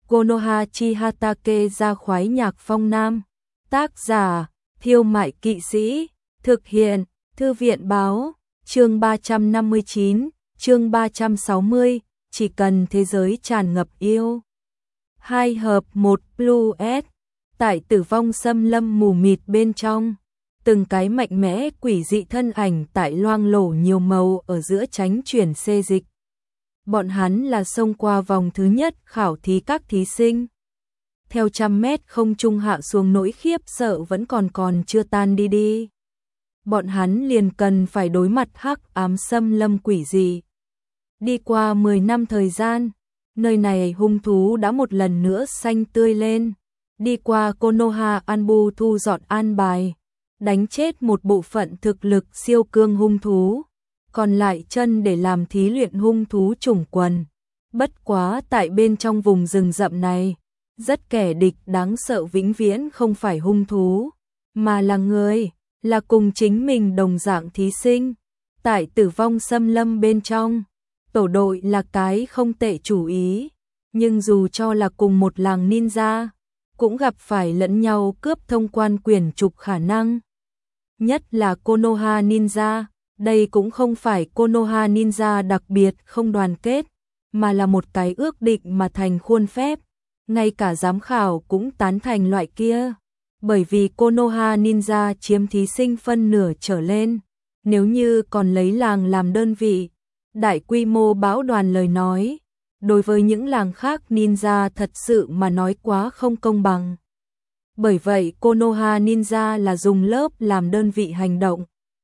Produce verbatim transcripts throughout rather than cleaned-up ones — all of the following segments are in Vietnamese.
Konoha Chihatake ra khoái nhạc phong nam. Tác giả, Thiêu Mại Kỵ Sĩ. Thực hiện, Thư viện báo. Chương ba trăm năm mươi chín, chương ba trăm sáu mươi, chỉ cần thế giới tràn ngập yêu. Hai hợp một Blue S. Tại tử vong xâm lâm mù mịt bên trong, từng cái mạnh mẽ quỷ dị thân ảnh tại loang lổ nhiều màu ở giữa tránh chuyển xê dịch. Bọn hắn là xông qua vòng thứ nhất khảo thí các thí sinh. Theo trăm mét không trung hạ xuống nỗi khiếp sợ vẫn còn còn chưa tan đi đi. Bọn hắn liền cần phải đối mặt hắc ám xâm lâm quỷ dị. Đi qua mười năm thời gian, nơi này hung thú đã một lần nữa xanh tươi lên. Đi qua Konoha Anbu thu dọn an bài, đánh chết một bộ phận thực lực siêu cương hung thú, còn lại chân để làm thí luyện hung thú chủng quần. Bất quá tại bên trong vùng rừng rậm này, rất kẻ địch đáng sợ vĩnh viễn không phải hung thú, mà là người, là cùng chính mình đồng dạng thí sinh. Tại tử vong xâm lâm bên trong, tổ đội là cái không tệ chủ ý, nhưng dù cho là cùng một làng ninja, cũng gặp phải lẫn nhau cướp thông quan quyển trục khả năng. Nhất là Konoha Ninja, đây cũng không phải Konoha Ninja đặc biệt không đoàn kết, mà là một cái ước định mà thành khuôn phép, ngay cả giám khảo cũng tán thành loại kia. Bởi vì Konoha Ninja chiếm thí sinh phân nửa trở lên, nếu như còn lấy làng làm đơn vị, đại quy mô bão đoàn lời nói, đối với những làng khác ninja thật sự mà nói quá không công bằng. Bởi vậy Konoha Ninja là dùng lớp làm đơn vị hành động.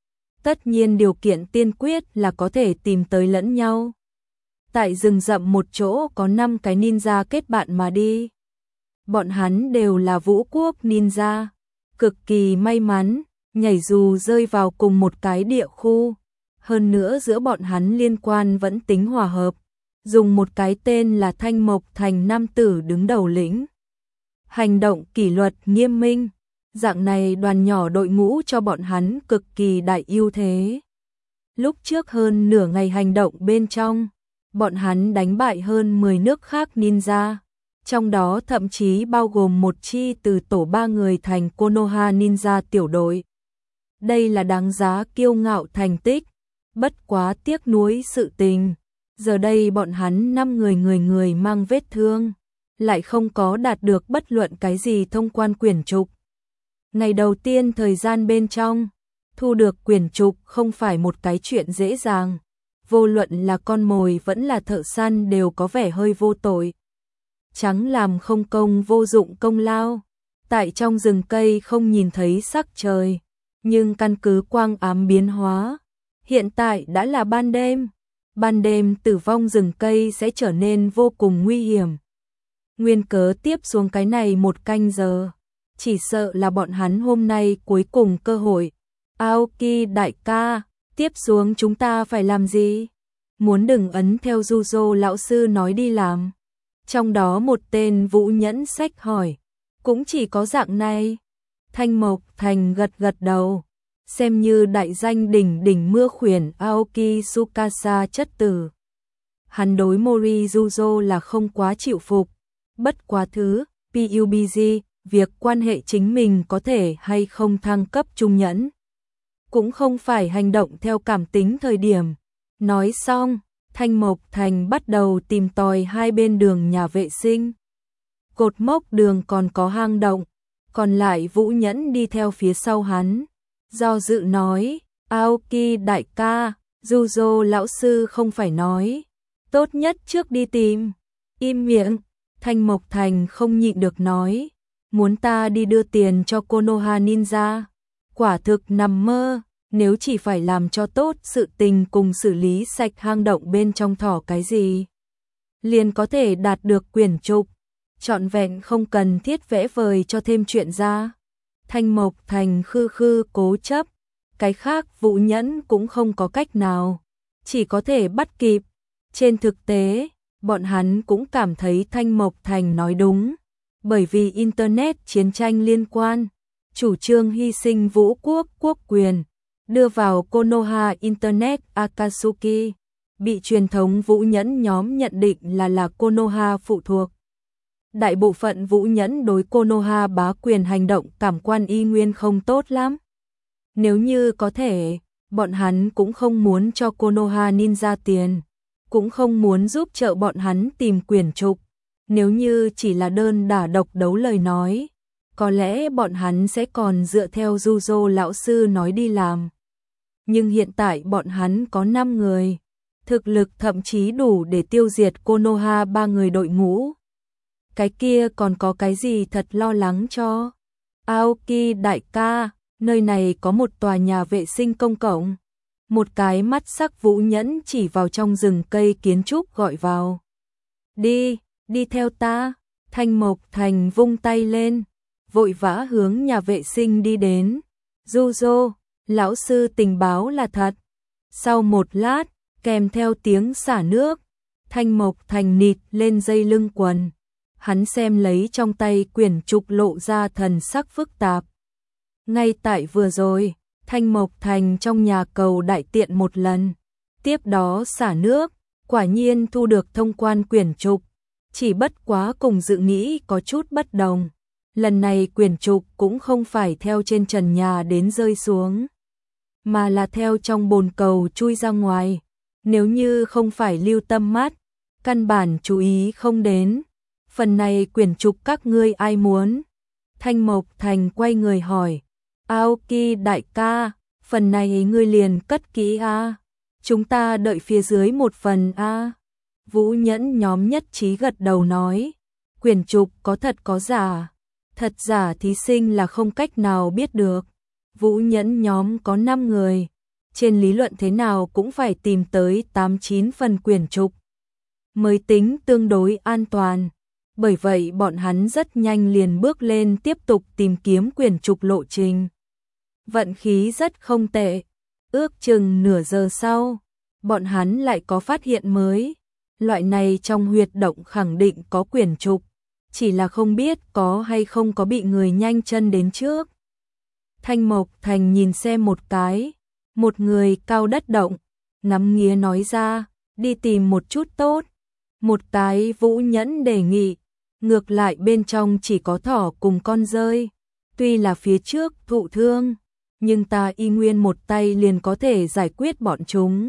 Tất nhiên điều kiện tiên quyết là có thể tìm tới lẫn nhau. Tại rừng rậm một chỗ có năm cái ninja kết bạn mà đi. Bọn hắn đều là vũ quốc ninja, cực kỳ may mắn, nhảy dù rơi vào cùng một cái địa khu. Hơn nữa giữa bọn hắn liên quan vẫn tính hòa hợp. Dùng một cái tên là Thanh Mộc Thành nam tử đứng đầu lĩnh. Hành động kỷ luật nghiêm minh, dạng này đoàn nhỏ đội ngũ cho bọn hắn cực kỳ đại ưu thế. Lúc trước hơn nửa ngày hành động bên trong, bọn hắn đánh bại hơn mười nước khác ninja, trong đó thậm chí bao gồm một chi từ tổ ba người thành Konoha Ninja tiểu đội. Đây là đáng giá kiêu ngạo thành tích, bất quá tiếc nuối sự tình. Giờ đây bọn hắn năm người người người mang vết thương, lại không có đạt được bất luận cái gì thông quan quyển trục. Ngày đầu tiên thời gian bên trong, thu được quyển trục không phải một cái chuyện dễ dàng, vô luận là con mồi vẫn là thợ săn đều có vẻ hơi vô tội. Trắng làm không công vô dụng công lao, tại trong rừng cây không nhìn thấy sắc trời, nhưng căn cứ quang ám biến hóa, hiện tại đã là ban đêm. Ban đêm tử vong rừng cây sẽ trở nên vô cùng nguy hiểm. Nguyên cớ tiếp xuống cái này một canh giờ, chỉ sợ là bọn hắn hôm nay cuối cùng cơ hội. Aoki đại ca, tiếp xuống chúng ta phải làm gì? Muốn đừng ấn theo Juzo lão sư nói đi làm. Trong đó một tên Vũ Nhẫn Sách hỏi, cũng chỉ có dạng này. Thanh Mộc Thành gật gật đầu. Xem như đại danh đỉnh đỉnh mưa khuyển Aoki Tsukasa chất tử. Hắn đối Mori Juzo là không quá chịu phục. Bất quá thứ, pê u bê giê, việc quan hệ chính mình có thể hay không thăng cấp trung nhẫn. Cũng không phải hành động theo cảm tính thời điểm. Nói xong, Thanh Mộc Thành bắt đầu tìm tòi hai bên đường nhà vệ sinh. Cột mốc đường còn có hang động, còn lại Vũ Nhẫn đi theo phía sau hắn. Do dự nói, Aoki đại ca, Juzo lão sư không phải nói, tốt nhất trước đi tìm. Im miệng, Thanh Mộc Thành không nhịn được nói, muốn ta đi đưa tiền cho Konoha Ninja. Quả thực nằm mơ, nếu chỉ phải làm cho tốt sự tình cùng xử lý sạch hang động bên trong thỏ cái gì, liền có thể đạt được quyển trục, trọn vẹn không cần thiết vẽ vời cho thêm chuyện ra. Thanh Mộc Thành khư khư cố chấp, cái khác Vũ Nhẫn cũng không có cách nào, chỉ có thể bắt kịp. Trên thực tế, bọn hắn cũng cảm thấy Thanh Mộc Thành nói đúng, bởi vì Internet chiến tranh liên quan, chủ trương hy sinh vũ quốc quốc quyền, đưa vào Konoha Internet Akatsuki, bị truyền thống Vũ Nhẫn nhóm nhận định là là Konoha phụ thuộc. đại bộ phận Vũ Nhẫn đối Konoha bá quyền hành động cảm quan y nguyên không tốt lắm. Nếu như có thể, bọn hắn cũng không muốn cho Konoha Ninja tiền, cũng không muốn giúp trợ bọn hắn tìm quyển trục. Nếu như chỉ là đơn đả độc đấu lời nói, có lẽ bọn hắn sẽ còn dựa theo Juzo lão sư nói đi làm. Nhưng hiện tại bọn hắn có năm người, thực lực thậm chí đủ để tiêu diệt Konoha ba người đội ngũ. Cái kia còn có cái gì thật lo lắng cho? Aoki đại ca, nơi này có một tòa nhà vệ sinh công cộng. Một cái mắt sắc Vũ Nhẫn chỉ vào trong rừng cây kiến trúc gọi vào. Đi, đi theo ta. Thanh Mộc Thành vung tay lên, vội vã hướng nhà vệ sinh đi đến. Juzo, lão sư tình báo là thật. Sau một lát, kèm theo tiếng xả nước, Thanh Mộc Thành nịt lên dây lưng quần. Hắn xem lấy trong tay quyển trục lộ ra thần sắc phức tạp. Ngay tại vừa rồi, Thanh Mộc Thành trong nhà cầu đại tiện một lần, tiếp đó xả nước, quả nhiên thu được thông quan quyển trục, chỉ bất quá cùng dự nghĩ có chút bất đồng. Lần này quyển trục cũng không phải theo trên trần nhà đến rơi xuống, mà là theo trong bồn cầu chui ra ngoài. Nếu như không phải lưu tâm mắt, căn bản chú ý không đến. Phần này quyển trục các ngươi ai muốn? Thanh Mộc Thành quay người hỏi. Aoki đại ca, phần này ngươi liền cất kỹ a, chúng ta đợi phía dưới một phần a. Vũ Nhẫn nhóm nhất trí gật đầu nói, quyển trục có thật có giả, thật giả thí sinh là không cách nào biết được. Vũ Nhẫn nhóm có năm người, trên lý luận thế nào cũng phải tìm tới tám chín phần quyển trục mới tính tương đối an toàn. Bởi vậy bọn hắn rất nhanh liền bước lên tiếp tục tìm kiếm quyển trục lộ trình. Vận khí rất không tệ, ước chừng nửa giờ sau, bọn hắn lại có phát hiện mới. Loại này trong huyệt động khẳng định có quyển trục, chỉ là không biết có hay không có bị người nhanh chân đến trước. Thanh Mộc Thành nhìn xem một cái, một người cao đất động, ngắm nghía nói ra, đi tìm một chút tốt. Một cái Vũ Nhẫn đề nghị, ngược lại bên trong chỉ có thỏ cùng con dơi, tuy là phía trước thụ thương, nhưng ta y nguyên một tay liền có thể giải quyết bọn chúng.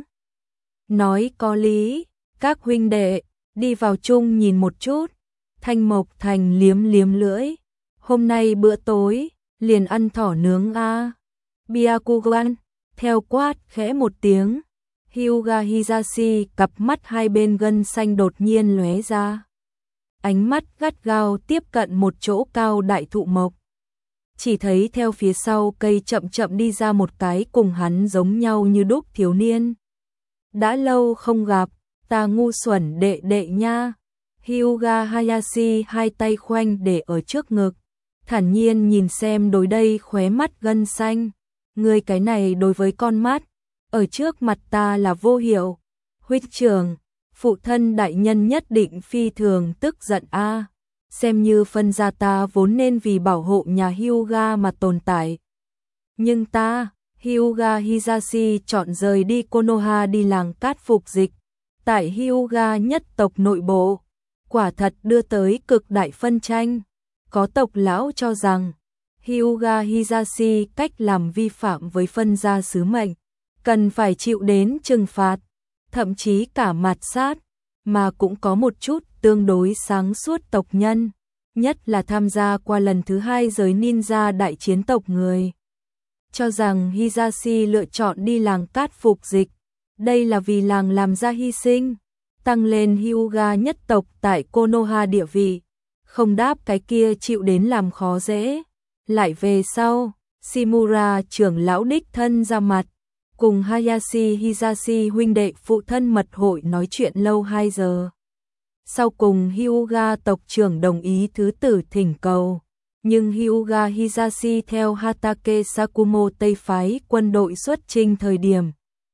Nói có lý, các huynh đệ, đi vào chung nhìn một chút. Thanh Mộc Thành liếm liếm lưỡi, hôm nay bữa tối, liền ăn thỏ nướng a. Byakugan, theo quát khẽ một tiếng, Hyuga Hisashi cặp mắt hai bên gân xanh đột nhiên lóe ra. Ánh mắt gắt gao tiếp cận một chỗ cao đại thụ mộc. Chỉ thấy theo phía sau cây chậm chậm đi ra một cái cùng hắn giống nhau như đúc thiếu niên. Đã lâu không gặp, ta ngu xuẩn đệ đệ nha. Hyuga Hayashi hai tay khoanh để ở trước ngực, thản nhiên nhìn xem đối đây khóe mắt gân xanh. Người cái này đối với con mắt, ở trước mặt ta là vô hiệu. Huynh trưởng, phụ thân đại nhân nhất định phi thường tức giận a. Xem như phân gia ta vốn nên vì bảo hộ nhà Hyuga mà tồn tại. Nhưng ta, Hyuga Hisashi chọn rời đi Konoha đi làng cát phục dịch. Tại Hyuga nhất tộc nội bộ, quả thật đưa tới cực đại phân tranh. Có tộc lão cho rằng, Hyuga Hisashi cách làm vi phạm với phân gia sứ mệnh, cần phải chịu đến trừng phạt, thậm chí cả mạt sát, mà cũng có một chút tương đối sáng suốt tộc nhân, nhất là tham gia qua lần thứ hai giới ninja đại chiến tộc người. Cho rằng Hisashi lựa chọn đi làng cát phục dịch, đây là vì làng làm ra hy sinh, tăng lên Hyuga nhất tộc tại Konoha địa vị, không đáp cái kia chịu đến làm khó dễ. Lại về sau, Shimura trưởng lão đích thân ra mặt, cùng Hayashi Hisashi huynh đệ phụ thân mật hội nói chuyện lâu hai giờ. Sau cùng Hyuga tộc trưởng đồng ý thứ tử thỉnh cầu, nhưng Hyuga Hisashi theo Hatake Sakumo Tây phái quân đội xuất chinh thời điểm.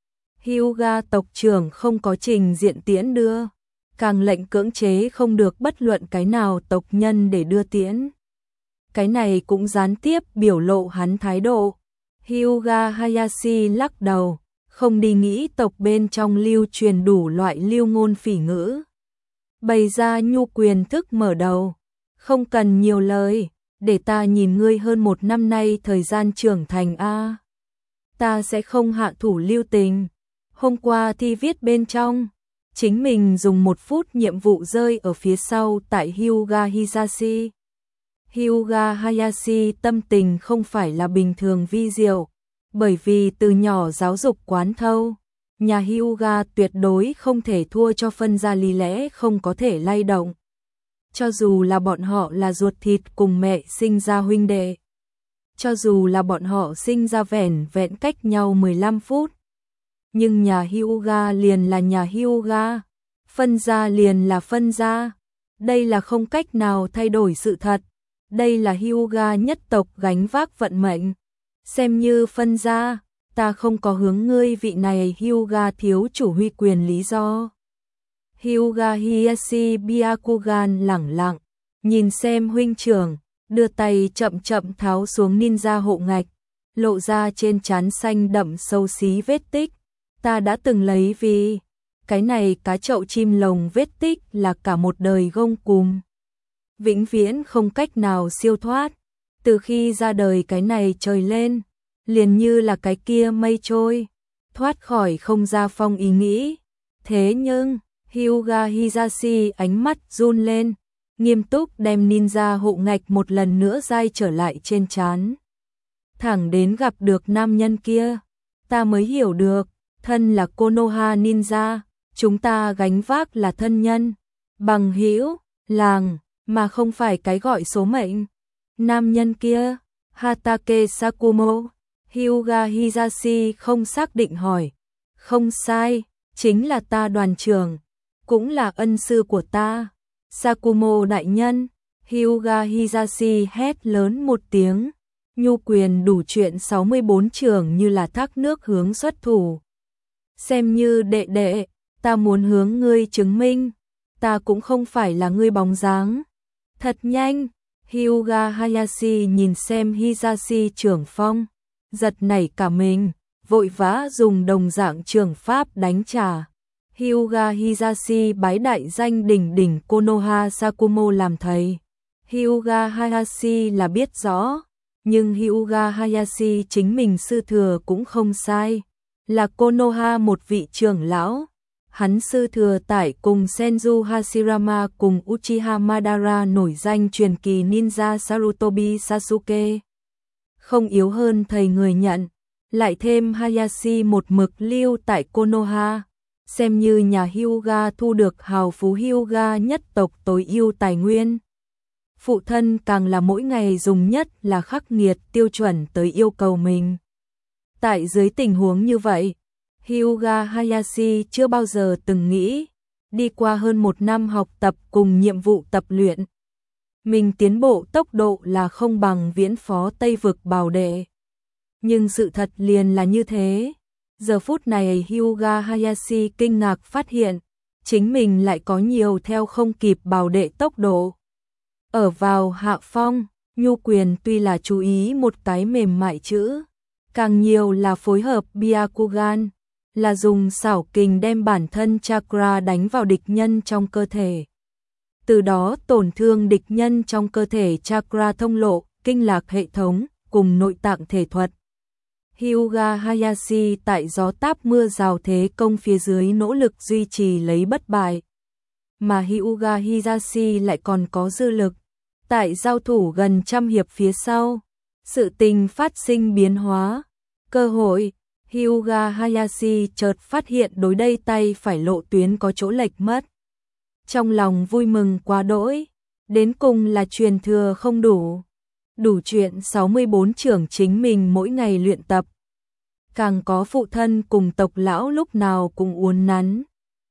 Hyuga tộc trưởng không có trình diện tiễn đưa, càng lệnh cưỡng chế không được bất luận cái nào tộc nhân để đưa tiễn. Cái này cũng gián tiếp biểu lộ hắn thái độ. Hyuga Hayashi lắc đầu, không đi nghĩ tộc bên trong lưu truyền đủ loại lưu ngôn phỉ ngữ. Bày ra nhu quyền thức mở đầu, Không cần nhiều lời, để ta nhìn ngươi hơn một năm nay thời gian trưởng thành a. Ta sẽ không hạ thủ lưu tình. Hôm qua thi viết bên trong, chính mình dùng một phút nhiệm vụ rơi ở phía sau tại Hyuga Hisashi. Hyuga Hayashi tâm tình không phải là bình thường vi diệu, bởi vì từ nhỏ giáo dục quán thâu, nhà Hyuga tuyệt đối không thể thua cho phân gia lý lẽ không có thể lay động. Cho dù là bọn họ là ruột thịt cùng mẹ sinh ra huynh đệ, cho dù là bọn họ sinh ra vẻn vẹn cách nhau mười lăm phút, nhưng nhà Hyuga liền là nhà Hyuga, phân gia liền là phân gia. Đây là không cách nào thay đổi sự thật. Đây là Hyuga nhất tộc gánh vác vận mệnh. Xem như phân gia, ta không có hướng ngươi vị này Hyuga thiếu chủ huy quyền lý do. Hyuga Hiyashi Byakugan lẳng lặng, nhìn xem huynh trưởng, đưa tay chậm chậm tháo xuống ninja hộ ngạch, lộ ra trên trán xanh đậm sâu xí vết tích. Ta đã từng lấy vì cái này cá chậu chim lồng vết tích là cả một đời gông cùm, vĩnh viễn không cách nào siêu thoát. Từ khi ra đời cái này trời lên, liền như là cái kia mây trôi, thoát khỏi không ra phong ý nghĩ. Thế nhưng, Hyuga Hisashi ánh mắt run lên, nghiêm túc đem ninja hộ ngạch một lần nữa dai trở lại trên trán. Thẳng đến gặp được nam nhân kia, ta mới hiểu được, thân là Konoha ninja, chúng ta gánh vác là thân nhân, bằng hữu, làng, mà không phải cái gọi số mệnh. Nam nhân kia, Hatake Sakumo. Hyuga Hisashi không xác định hỏi. Không sai, chính là ta đoàn trưởng, cũng là ân sư của ta. Sakumo đại nhân. Hyuga Hisashi hét lớn một tiếng, nhu quyền đủ chuyện sáu mươi bốn trưởng như là thác nước hướng xuất thủ. Xem như đệ đệ, ta muốn hướng ngươi chứng minh, ta cũng không phải là ngươi bóng dáng. Thật nhanh. Hyuga Hayashi nhìn xem Hisashi trưởng phong, giật nảy cả mình, vội vã dùng đồng dạng trường pháp đánh trả. Hyuga Hisashi bái đại danh đỉnh đỉnh Konoha Sakumo làm thầy. Hyuga Hayashi là biết rõ, nhưng Hyuga Hayashi chính mình sư thừa cũng không sai, là Konoha một vị trưởng lão. Hắn sư thừa tại cùng Senju Hashirama cùng Uchiha Madara nổi danh truyền kỳ ninja Sarutobi Sasuke. Không yếu hơn thầy người nhận, lại thêm Hayashi một mực lưu tại Konoha, xem như nhà Hyuga thu được hào phú Hyuga nhất tộc tối ưu tài nguyên. Phụ thân càng là mỗi ngày dùng nhất là khắc nghiệt tiêu chuẩn tới yêu cầu mình. Tại dưới tình huống như vậy, Hyuga Hayashi chưa bao giờ từng nghĩ, đi qua hơn một năm học tập cùng nhiệm vụ tập luyện, mình tiến bộ tốc độ là không bằng viễn phó Tây vực bảo đệ. Nhưng sự thật liền là như thế. Giờ phút này Hyuga Hayashi kinh ngạc phát hiện, chính mình lại có nhiều theo không kịp bảo đệ tốc độ. Ở vào hạ phong, nhu quyền tuy là chú ý một cái mềm mại chữ, càng nhiều là phối hợp Byakugan, là dùng xảo kình đem bản thân chakra đánh vào địch nhân trong cơ thể. Từ đó tổn thương địch nhân trong cơ thể chakra thông lộ, kinh lạc hệ thống, cùng nội tạng thể thuật. Hyuga Hayashi tại gió táp mưa rào thế công phía dưới nỗ lực duy trì lấy bất bại. Mà Hyuga Hisashi lại còn có dư lực. Tại giao thủ gần trăm hiệp phía sau, sự tình phát sinh biến hóa. Cơ hội, Hyuga Hayashi chợt phát hiện đối đây tay phải lộ tuyến có chỗ lệch mất. Trong lòng vui mừng quá đỗi, đến cùng là truyền thừa không đủ. Đủ chuyện sáu mươi bốn trưởng chính mình mỗi ngày luyện tập. Càng có phụ thân cùng tộc lão lúc nào cũng uốn nắn.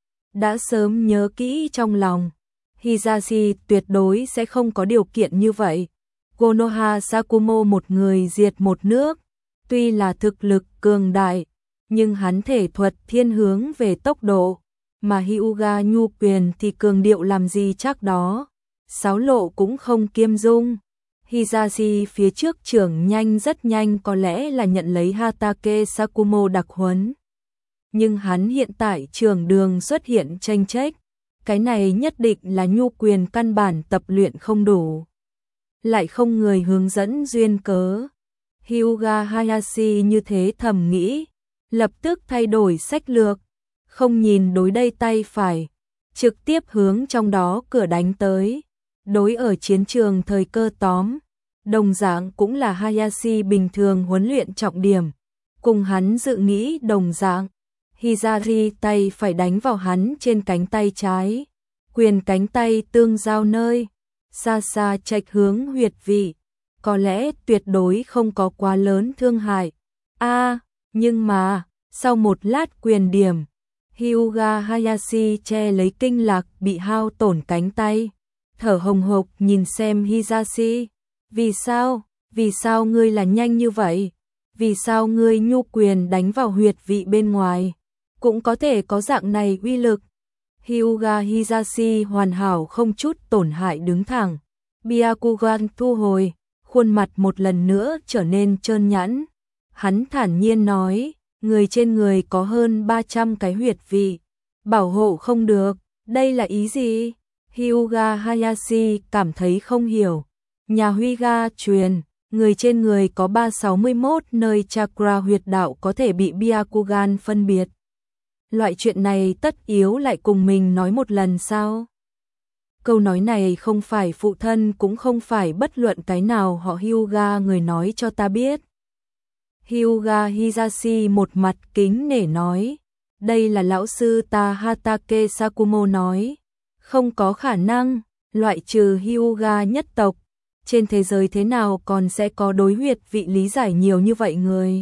Đã sớm nhớ kỹ trong lòng, Hisashi tuyệt đối sẽ không có điều kiện như vậy. Konoha Sakumo một người diệt một nước, tuy là thực lực cường đại, nhưng hắn thể thuật thiên hướng về tốc độ, mà Hyuga nhu quyền thì cường điệu làm gì chắc đó. Sáu lộ cũng không kiêm dung. Hisashi phía trước trưởng nhanh rất nhanh có lẽ là nhận lấy Hatake Sakumo đặc huấn. Nhưng hắn hiện tại trường đường xuất hiện tranh trách, Cái này nhất định là nhu quyền căn bản tập luyện không đủ. Lại không người hướng dẫn duyên cớ. Hyuga Hayashi như thế thầm nghĩ, lập tức thay đổi sách lược, không nhìn đối đây tay phải, trực tiếp hướng trong đó cửa đánh tới. Đối ở chiến trường thời cơ tóm, đồng dạng cũng là Hayashi bình thường huấn luyện trọng điểm, cùng hắn dự nghĩ đồng dạng. Hizari tay phải đánh vào hắn trên cánh tay trái, quyền cánh tay tương giao nơi, xa xa chạch hướng huyệt vị, có lẽ tuyệt đối không có quá lớn thương hại. A, à, nhưng mà, sau một lát quyền điểm, Hyuga Hayashi che lấy kinh lạc bị hao tổn cánh tay, thở hồng hộc nhìn xem Hizashi, vì sao, vì sao ngươi là nhanh như vậy, vì sao ngươi nhu quyền đánh vào huyệt vị bên ngoài, cũng có thể có dạng này uy lực. Hyuga Hizashi hoàn hảo không chút tổn hại đứng thẳng, Byakugan thu hồi, khuôn mặt một lần nữa trở nên trơn nhẵn. Hắn thản nhiên nói, người trên người có hơn ba trăm cái huyệt vị, bảo hộ không được, đây là ý gì? Hyuga Hayashi cảm thấy không hiểu. Nhà Huyga truyền, người trên người có ba trăm sáu mươi mốt nơi chakra huyệt đạo có thể bị Byakugan phân biệt. Loại chuyện này tất yếu lại cùng mình nói một lần sao? Câu nói này không phải phụ thân cũng không phải bất luận cái nào họ Hyuga người nói cho ta biết. Hyuga Hizashi một mặt kính nể nói, đây là lão sư ta Hatake Sakumo nói, không có khả năng, loại trừ Hyuga nhất tộc, trên thế giới thế nào còn sẽ có đối huyệt vị lý giải nhiều như vậy người.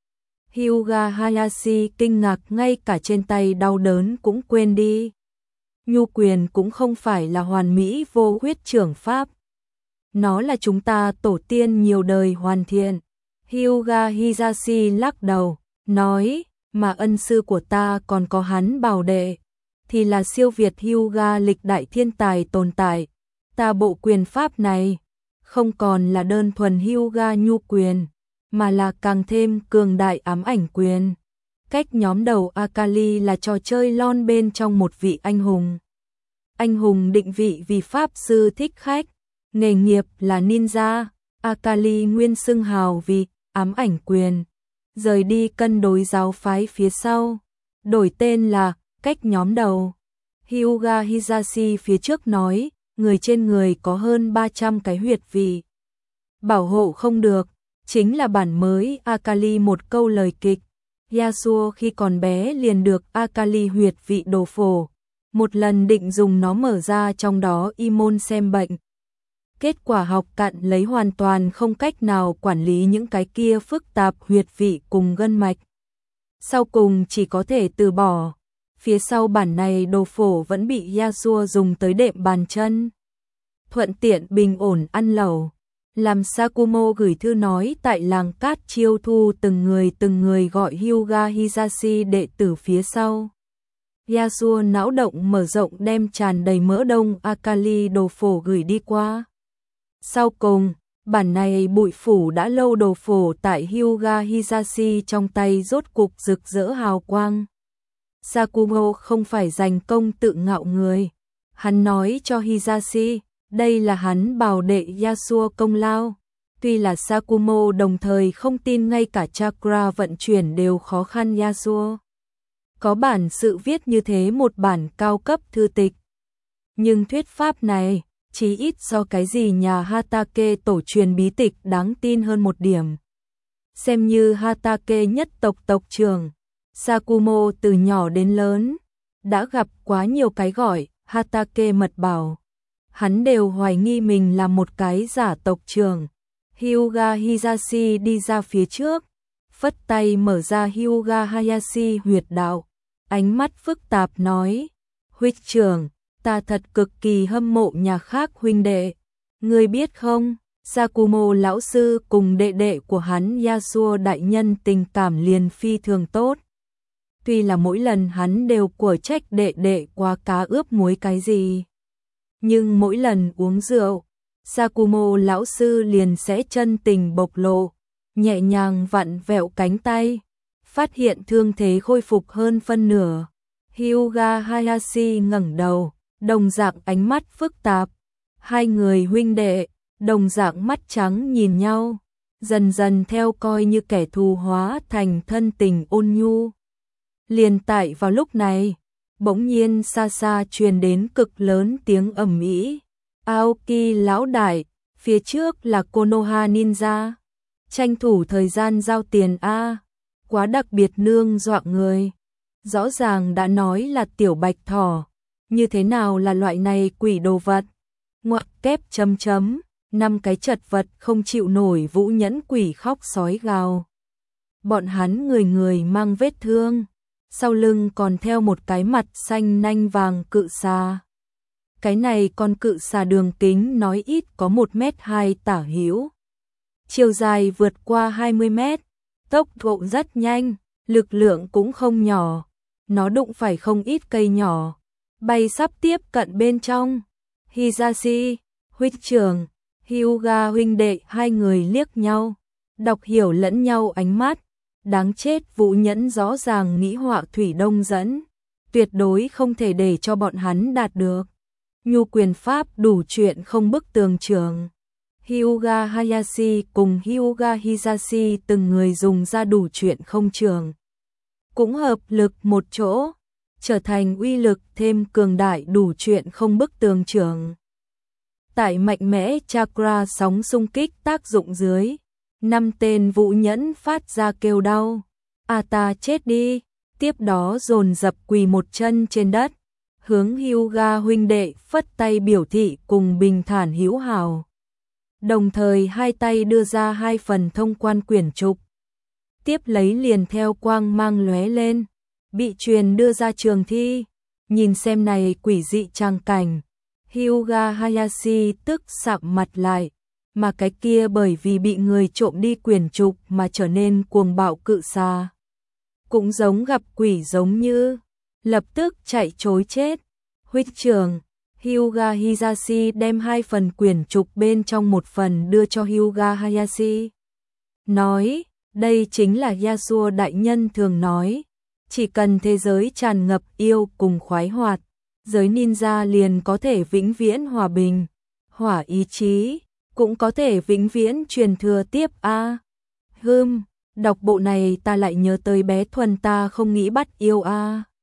Hyuga Hayashi kinh ngạc ngay cả trên tay đau đớn cũng quên đi. Nhu quyền cũng không phải là hoàn mỹ vô huyết trưởng pháp. Nó là chúng ta tổ tiên nhiều đời hoàn thiện. Hyuga Hizashi lắc đầu, nói, mà ân sư của ta còn có hắn bảo đệ, thì là siêu việt Hyuga lịch đại thiên tài tồn tại. Ta bộ quyền pháp này, không còn là đơn thuần Hyuga nhu quyền, mà là càng thêm cường đại ám ảnh quyền. Cách nhóm đầu Akali là trò chơi lon bên trong một vị anh hùng. Anh hùng định vị vì pháp sư thích khách, nghề nghiệp là ninja, Akali nguyên xưng hào vì ám ảnh quyền. Rời đi cân đối giáo phái phía sau, đổi tên là cách nhóm đầu. Hyuga Hizashi phía trước nói, người trên người có hơn ba trăm cái huyệt vị. Bảo hộ không được, chính là bản mới Akali một câu lời kịch. Yasuo khi còn bé liền được Akali huyệt vị đồ phổ, một lần định dùng nó mở ra trong đó y môn xem bệnh. Kết quả học cạn lấy hoàn toàn không cách nào quản lý những cái kia phức tạp huyệt vị cùng gân mạch. Sau cùng chỉ có thể từ bỏ. Phía sau bản này đồ phổ vẫn bị Yasuo dùng tới đệm bàn chân. Thuận tiện bình ổn ăn lẩu. Làm Sakumo gửi thư nói tại làng cát chiêu thu từng người từng người gọi Hyuga Hizashi đệ tử phía sau. Yasuo não động mở rộng đem tràn đầy mỡ đông Akali đồ phổ gửi đi qua. Sau cùng, bản này bụi phủ đã lâu đồ phổ tại Hyuga Hizashi trong tay rốt cục rực rỡ hào quang. Sakumo không phải giành công tự ngạo người. Hắn nói cho Hizashi, đây là hắn bảo đệ Yasuo công lao. Tuy là Sakumo đồng thời không tin ngay cả chakra vận chuyển đều khó khăn Yasuo. Có bản sự viết như thế một bản cao cấp thư tịch. Nhưng thuyết pháp này, chí ít do cái gì nhà Hatake tổ truyền bí tịch đáng tin hơn một điểm. Xem như Hatake nhất tộc tộc trưởng, Sakumo từ nhỏ đến lớn, đã gặp quá nhiều cái gọi Hatake mật bảo. Hắn đều hoài nghi mình là một cái giả tộc trưởng. Hyuga Hizashi đi ra phía trước, phất tay mở ra Hyuga Hayashi huyệt đạo. Ánh mắt phức tạp nói, huynh trưởng, ta thật cực kỳ hâm mộ nhà khác huynh đệ. Ngươi biết không, Sakumo lão sư cùng đệ đệ của hắn Yasuo đại nhân tình cảm liền phi thường tốt. Tuy là mỗi lần hắn đều của trách đệ đệ qua cá ướp muối cái gì. Nhưng mỗi lần uống rượu, Sakumo lão sư liền sẽ chân tình bộc lộ, nhẹ nhàng vặn vẹo cánh tay, phát hiện thương thế khôi phục hơn phân nửa. Hyuga Hayashi ngẩng đầu, đồng dạng ánh mắt phức tạp. Hai người huynh đệ, đồng dạng mắt trắng nhìn nhau, dần dần theo coi như kẻ thù hóa thành thân tình ôn nhu. Liền tại vào lúc này, bỗng nhiên xa xa truyền đến cực lớn tiếng ầm ĩ. Aoki lão đại, phía trước là Konoha Ninja. Tranh thủ thời gian giao tiền a, quá đặc biệt nương dọa người. Rõ ràng đã nói là tiểu bạch thỏ, như thế nào là loại này quỷ đồ vật. Ngoặc kép chấm chấm, năm cái chật vật không chịu nổi Vũ Nhẫn quỷ khóc sói gào. Bọn hắn người người mang vết thương, sau lưng còn theo một cái mặt xanh nanh vàng cự xà. Cái này con cự xà đường kính nói ít có một mét hai tả hữu, chiều dài vượt qua hai mươi mét, tốc độ rất nhanh, lực lượng cũng không nhỏ. Nó đụng phải không ít cây nhỏ, bay sắp tiếp cận bên trong. Hisashi, huynh trưởng, Hyuga huynh đệ hai người liếc nhau, đọc hiểu lẫn nhau ánh mắt. Đáng chết, Vũ Nhẫn rõ ràng nghĩ họa thủy đông dẫn, tuyệt đối không thể để cho bọn hắn đạt được. Nhu quyền pháp đủ chuyện không bức tường trường. Hyuga Hayashi cùng Hyuga Hisashi từng người dùng ra đủ chuyện không trường, cũng hợp lực một chỗ, trở thành uy lực thêm cường đại đủ chuyện không bức tường trường. Tại mạnh mẽ chakra sóng xung kích tác dụng dưới, năm tên Vũ Nhẫn phát ra kêu đau. À ta chết đi, tiếp đó dồn dập quỳ một chân trên đất, hướng Hyuga huynh đệ phất tay biểu thị cùng bình thản hữu hảo. Đồng thời hai tay đưa ra hai phần thông quan quyển trục. Tiếp lấy liền theo quang mang lóe lên, bị truyền đưa ra trường thi. Nhìn xem này quỷ dị trang cảnh, Hyuga Hayashi tức sạm mặt lại, mà cái kia bởi vì bị người trộm đi quyển trục mà trở nên cuồng bạo cự xà, cũng giống gặp quỷ giống như, lập tức chạy trối chết. Huynh trưởng, Hyuga Hisashi đem hai phần quyển trục bên trong một phần đưa cho Hyuga Hayashi. Nói, đây chính là Yasuo đại nhân thường nói, chỉ cần thế giới tràn ngập yêu cùng khoái hoạt, giới ninja liền có thể vĩnh viễn hòa bình, hỏa ý chí, cũng có thể vĩnh viễn truyền thừa tiếp a. À. Hừm, đọc bộ này ta lại nhớ tới bé Thuần ta không nghĩ bắt yêu a. À.